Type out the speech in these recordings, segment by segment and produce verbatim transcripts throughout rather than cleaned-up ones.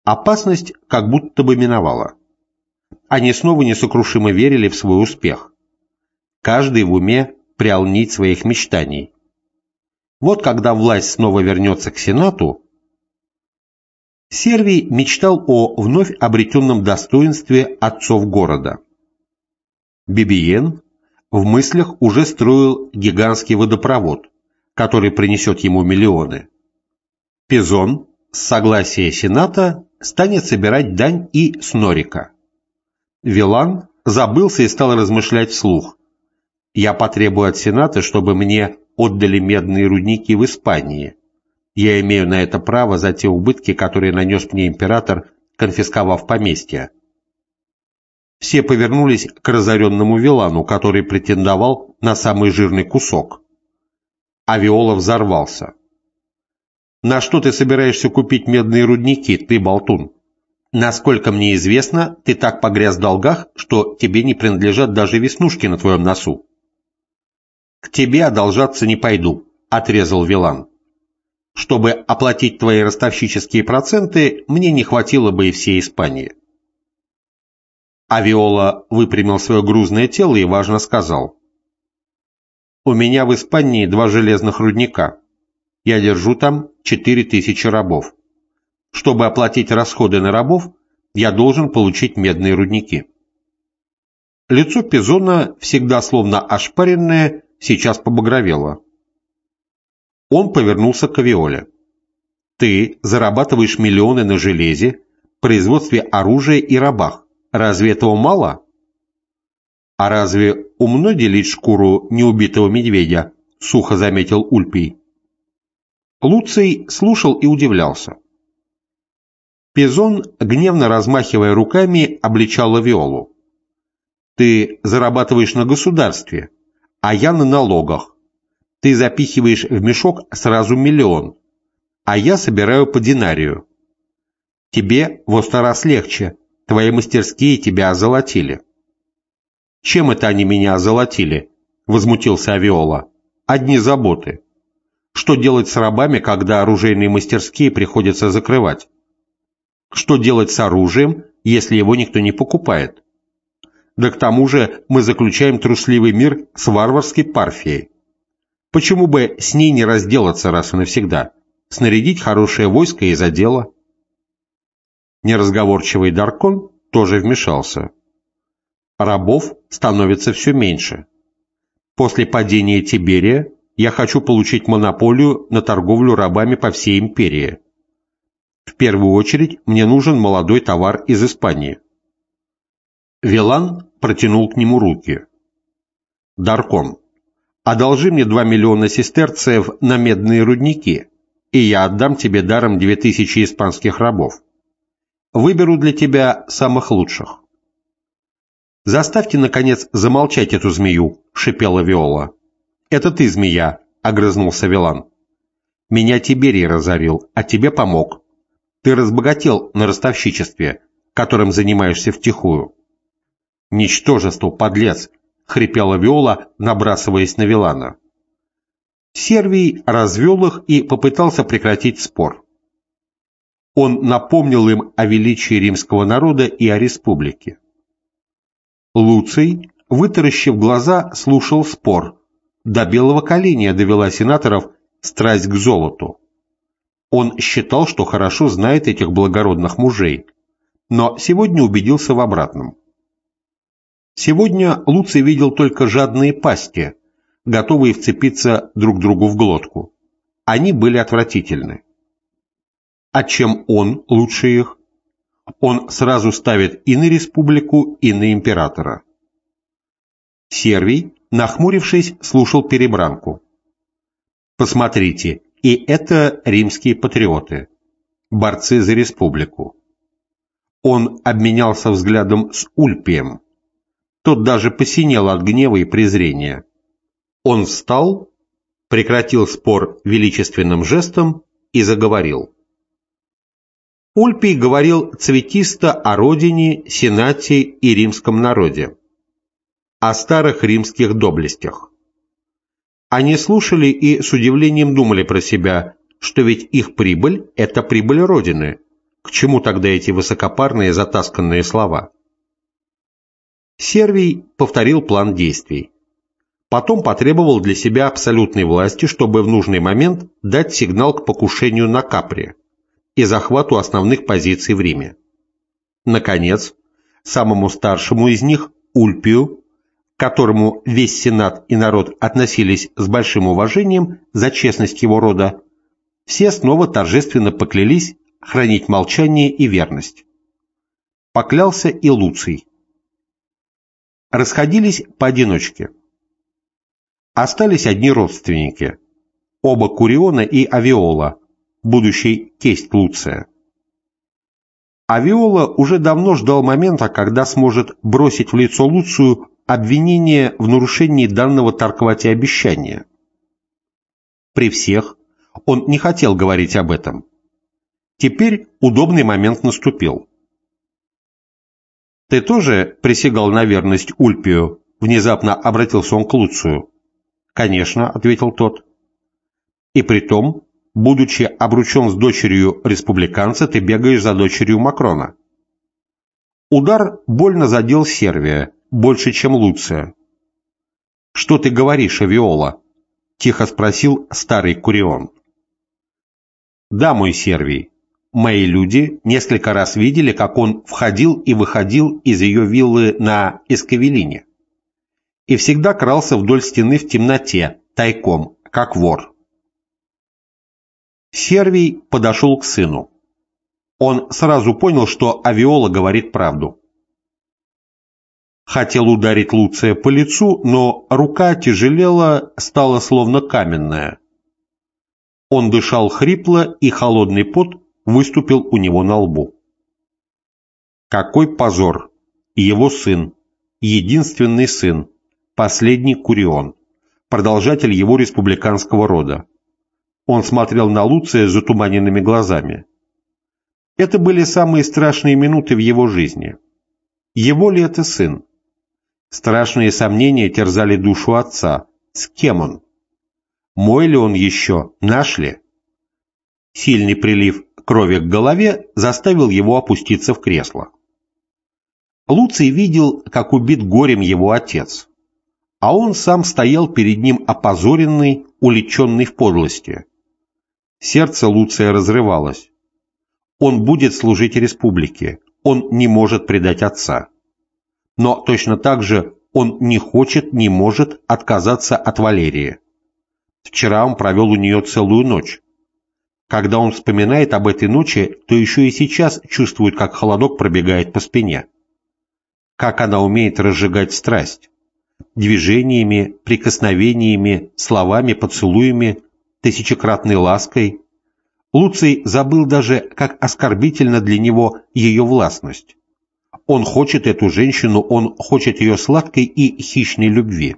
опасность как будто бы миновала. Они снова несокрушимо верили в свой успех. Каждый в уме прял нить своих мечтаний. Вот когда власть снова вернется к Сенату, Сервий мечтал о вновь обретенном достоинстве отцов города. Бибиен в мыслях уже строил гигантский водопровод, который принесет ему миллионы. Пизон с согласия Сената станет собирать дань и с Норика. Вилан забылся и стал размышлять вслух. «Я потребую от Сената, чтобы мне отдали медные рудники в Испании. Я имею на это право за те убытки, которые нанес мне император, конфисковав поместья». Все повернулись к разоренному Вилану, который претендовал на самый жирный кусок. А Виола взорвался. «На что ты собираешься купить медные рудники, ты болтун? Насколько мне известно, ты так погряз в долгах, что тебе не принадлежат даже веснушки на твоем носу». «К тебе одолжаться не пойду», — отрезал Вилан. «Чтобы оплатить твои ростовщические проценты, мне не хватило бы и всей Испании». А Виола выпрямил свое грузное тело и важно сказал: «У меня в Испании два железных рудника. Я держу там четыре тысячи рабов. Чтобы оплатить расходы на рабов, я должен получить медные рудники». Лицо Пизона, всегда словно ошпаренное, сейчас побагровело. Он повернулся к Виоле. «Ты зарабатываешь миллионы на железе, производстве оружия и рабах. Разве этого мало?» «А разве умно делить шкуру неубитого медведя?» — сухо заметил Ульпий. Луций слушал и удивлялся. Пизон, гневно размахивая руками, обличала Виолу. «Ты зарабатываешь на государстве, а я на налогах. Ты запихиваешь в мешок сразу миллион, а я собираю по динарию. Тебе во сто раз легче, твои мастерские тебя озолотили». «Чем это они меня озолотили?» — возмутился Авиола. «Одни заботы. Что делать с рабами, когда оружейные мастерские приходится закрывать? Что делать с оружием, если его никто не покупает? Да к тому же мы заключаем трусливый мир с варварской Парфией. Почему бы с ней не разделаться раз и навсегда, снарядить хорошее войско и за дело?» Неразговорчивый Даркон тоже вмешался. «Рабов становится все меньше. После падения Тиберия я хочу получить монополию на торговлю рабами по всей империи. В первую очередь мне нужен молодой товар из Испании». Вилан протянул к нему руки. «Даркон, одолжи мне два миллиона сестерцев на медные рудники, и я отдам тебе даром две тысячи испанских рабов. Выберу для тебя самых лучших». «Заставьте, наконец, замолчать эту змею», — шипела Виола. «Это ты, змея», — огрызнулся Вилан. «Меня Тиберий разорил, а тебе помог. Ты разбогател на ростовщичестве, которым занимаешься втихую». «Ничтожество, подлец!» — хрипела Виола, набрасываясь на Вилана. Сервий развел их и попытался прекратить спор. Он напомнил им о величии римского народа и о республике. Луций, вытаращив глаза, слушал спор. До белого коленя довела сенаторов страсть к золоту. Он считал, что хорошо знает этих благородных мужей, но сегодня убедился в обратном. Сегодня Луций видел только жадные пасти, готовые вцепиться друг другу в глотку. Они были отвратительны. А чем он лучше их? Он сразу ставит и на республику, и на императора. Сервий, нахмурившись, слушал перебранку. Посмотрите, и это римские патриоты, борцы за республику. Он обменялся взглядом с Ульпием. Тот даже посинел от гнева и презрения. Он встал, прекратил спор величественным жестом и заговорил. Ульпий говорил цветисто о родине, сенате и римском народе, о старых римских доблестях. Они слушали и с удивлением думали про себя, что ведь их прибыль – это прибыль Родины, К чему тогда эти высокопарные затасканные слова? Сервий повторил план действий. Потом потребовал для себя абсолютной власти, чтобы в нужный момент дать сигнал к покушению на Капри и захвату основных позиций в Риме. Наконец, самому старшему из них, Ульпию, к которому весь Сенат и народ относились с большим уважением за честность его рода, все снова торжественно поклялись хранить молчание и верность. Поклялся и Луций. Расходились поодиночке. Остались одни родственники, оба Куриона и Авиола, будущий тесть Луция. Авиола уже давно ждал момента, когда сможет бросить в лицо Луцию обвинение в нарушении данного Тарквате обещания. При всех он не хотел говорить об этом. Теперь удобный момент наступил. «Ты тоже присягал на верность Ульпию?» — внезапно обратился он к Луцию. «Конечно», — ответил тот. «И притом, будучи обручен с дочерью республиканца, ты бегаешь за дочерью Макрона». Удар больно задел Сервия, больше, чем Луция. «Что ты говоришь, Авиола?» — тихо спросил старый Курион. «Да, мой Сервий, мои люди несколько раз видели, как он входил и выходил из ее виллы на Эскавелине и всегда крался вдоль стены в темноте, тайком, как вор». Сервий подошел к сыну. Он сразу понял, что Авиола говорит правду. Хотел ударить Луция по лицу, но рука тяжелела, стала словно каменная. Он дышал хрипло, и холодный пот выступил у него на лбу. Какой позор! Его сын, единственный сын, последний Курион, продолжатель его республиканского рода. Он смотрел на Луция с затуманенными глазами. Это были самые страшные минуты в его жизни. Его ли это сын? Страшные сомнения терзали душу отца. С кем он? Мой ли он еще? Наш ли? Сильный прилив крови к голове заставил его опуститься в кресло. Луций видел, как убит горем его отец, а он сам стоял перед ним опозоренный, уличенный в подлости. Сердце Луция разрывалось. Он будет служить республике, он не может предать отца. Но точно так же он не хочет, не может отказаться от Валерии. Вчера он провел у нее целую ночь. Когда он вспоминает об этой ночи, то еще и сейчас чувствует, как холодок пробегает по спине. Как она умеет разжигать страсть. Движениями, прикосновениями, словами, поцелуями, тысячекратной лаской. Луций забыл даже, как оскорбительна для него ее властность. Он хочет эту женщину, он хочет ее сладкой и хищной любви.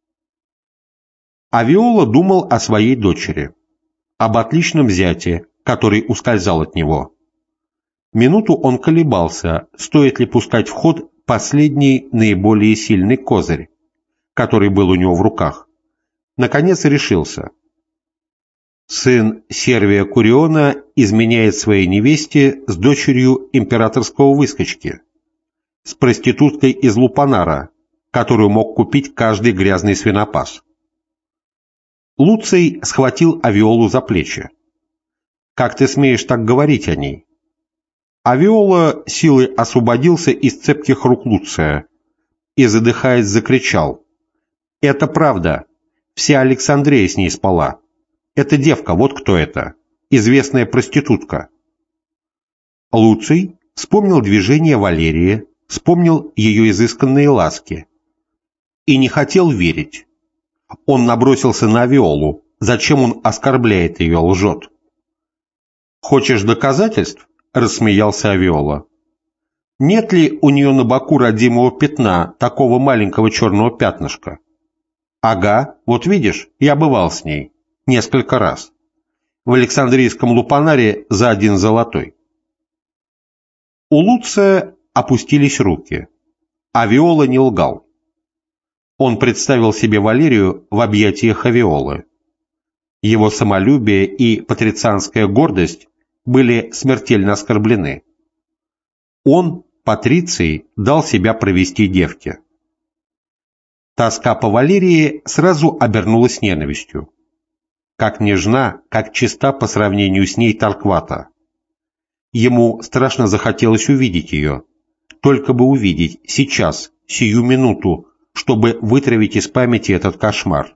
Авиола думал о своей дочери, об отличном зяте, который ускользал от него. Минуту он колебался, стоит ли пускать в ход последний, наиболее сильный козырь, который был у него в руках. Наконец решился. Сын Сервия Куриона изменяет своей невесте с дочерью императорского выскочки, с проституткой из Лупанара, которую мог купить каждый грязный свинопас. Луций схватил Авиолу за плечи. «Как ты смеешь так говорить о ней?» Авиола силой освободился из цепких рук Луция и, задыхаясь, закричал: «Это правда! Вся Александрия с ней спала! Эта девка, вот кто это! Известная проститутка!» Луций вспомнил движение Валерии, вспомнил ее изысканные ласки и не хотел верить. Он набросился на Авиолу. Зачем он оскорбляет ее, лжет? «Хочешь доказательств?» — рассмеялся Авиола. «Нет ли у нее на боку родимого пятна, такого маленького черного пятнышка?» «Ага, вот видишь, я бывал с ней. Несколько раз. В Александрийском Лупанаре за один золотой». У Луция опустились руки. Авиола не лгал. Он представил себе Валерию в объятиях Авиолы. Его самолюбие и патрицианская гордость были смертельно оскорблены. Он, Патриций, дал себя провести девке. Тоска по Валерии сразу обернулась ненавистью. Как нежна, как чиста по сравнению с ней Торквата. Ему страшно захотелось увидеть ее, только бы увидеть, сейчас, сию минуту, чтобы вытравить из памяти этот кошмар.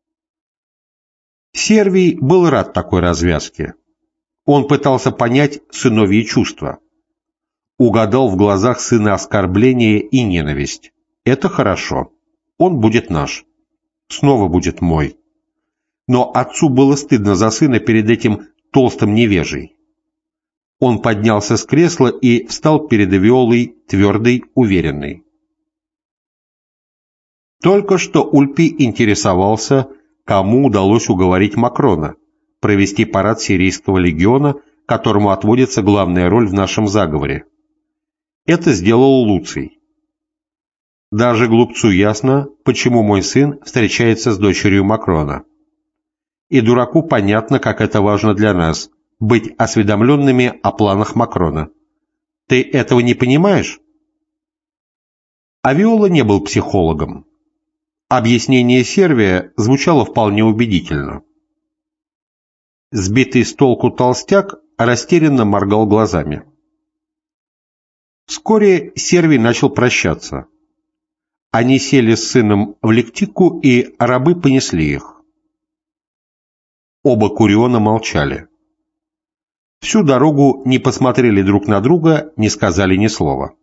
Сервий был рад такой развязке. Он пытался понять сыновьи чувства. Угадал в глазах сына оскорбление и ненависть. Это хорошо. Он будет наш. Снова будет мой. Но отцу было стыдно за сына перед этим толстым невежей. Он поднялся с кресла и встал перед Виолой, твердый, уверенный. Только что Ульпий интересовался, кому удалось уговорить Макрона провести парад сирийского легиона, которому отводится главная роль в нашем заговоре. Это сделал Луций. Даже глупцу ясно, почему мой сын встречается с дочерью Макрона. И дураку понятно, как это важно для нас – быть осведомленными о планах Макрона. Ты этого не понимаешь? А Виола не был психологом. Объяснение Сервия звучало вполне убедительно. Сбитый с толку толстяк растерянно моргал глазами. Вскоре Сервий начал прощаться. Они сели с сыном в лектику, и рабы понесли их. Оба Куриона молчали. Всю дорогу не посмотрели друг на друга, не сказали ни слова.